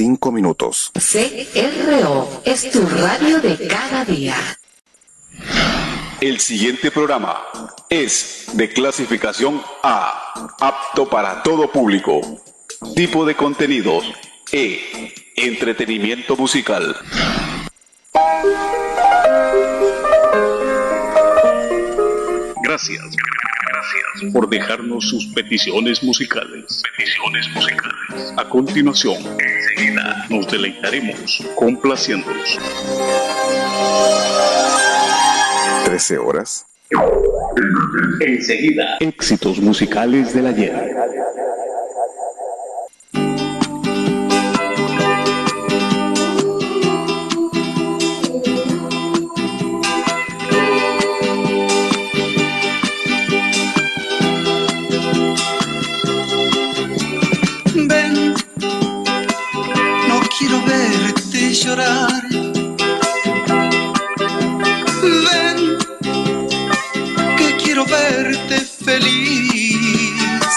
5 minutos. CRO es tu radio de cada día. El siguiente programa es de clasificación A, apto para todo público. Tipo de contenidos E, entretenimiento musical. Gracias por dejarnos sus peticiones musicales. A continuación, enseguida nos deleitaremos complaciéndolos. 13 horas. Enseguida, éxitos musicales del ayer. Ven, no quiero verte llorar. Ven, que quiero verte feliz.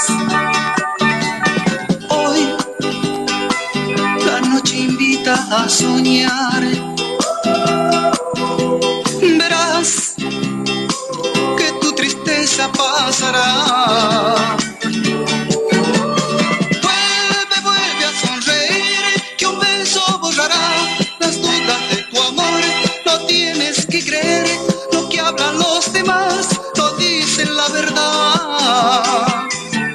Hoy la noche invita a soñar. Verás que tu tristeza pasará. Vuelve a sonreír, que un beso borrará las dudas de tu amor. No tienes que creer lo que hablan los demás, no dicen la verdad.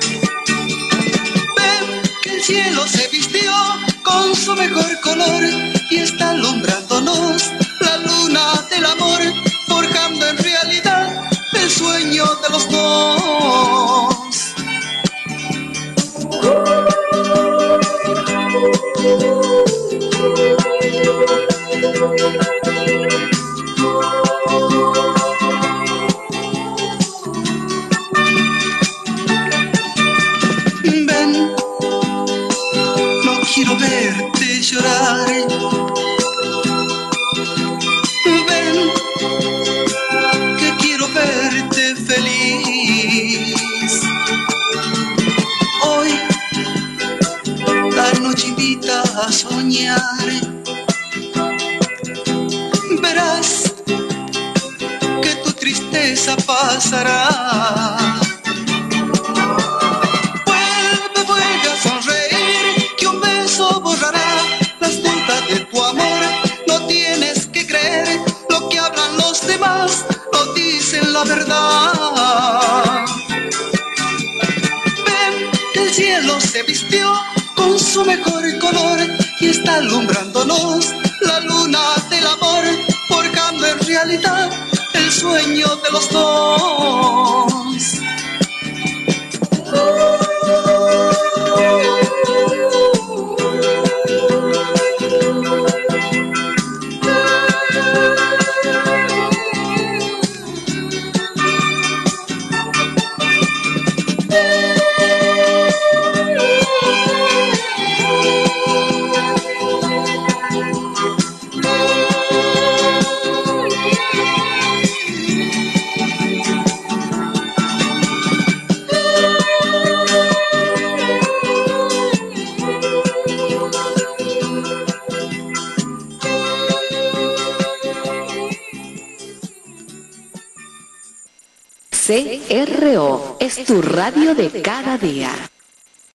Ven que el cielo se vistió con su mejor color y está alumbrándonos la luna del amor, forjando en realidad el sueño de los dos. Ven, no quiero verte llorar. Ven, que quiero verte feliz. Hoy la noche invita a soñar. Verás que tu tristeza pasará. Vuelve a sonreír, que un beso borrará las dudas de tu amor. No tienes que creer lo que hablan los demás, no dicen la verdad. Ven que el cielo se vistió con su mejor color y está alumbrándonos la luna del amor, forjando en realidad el sueño de los dos. CRO es tu radio de cada día.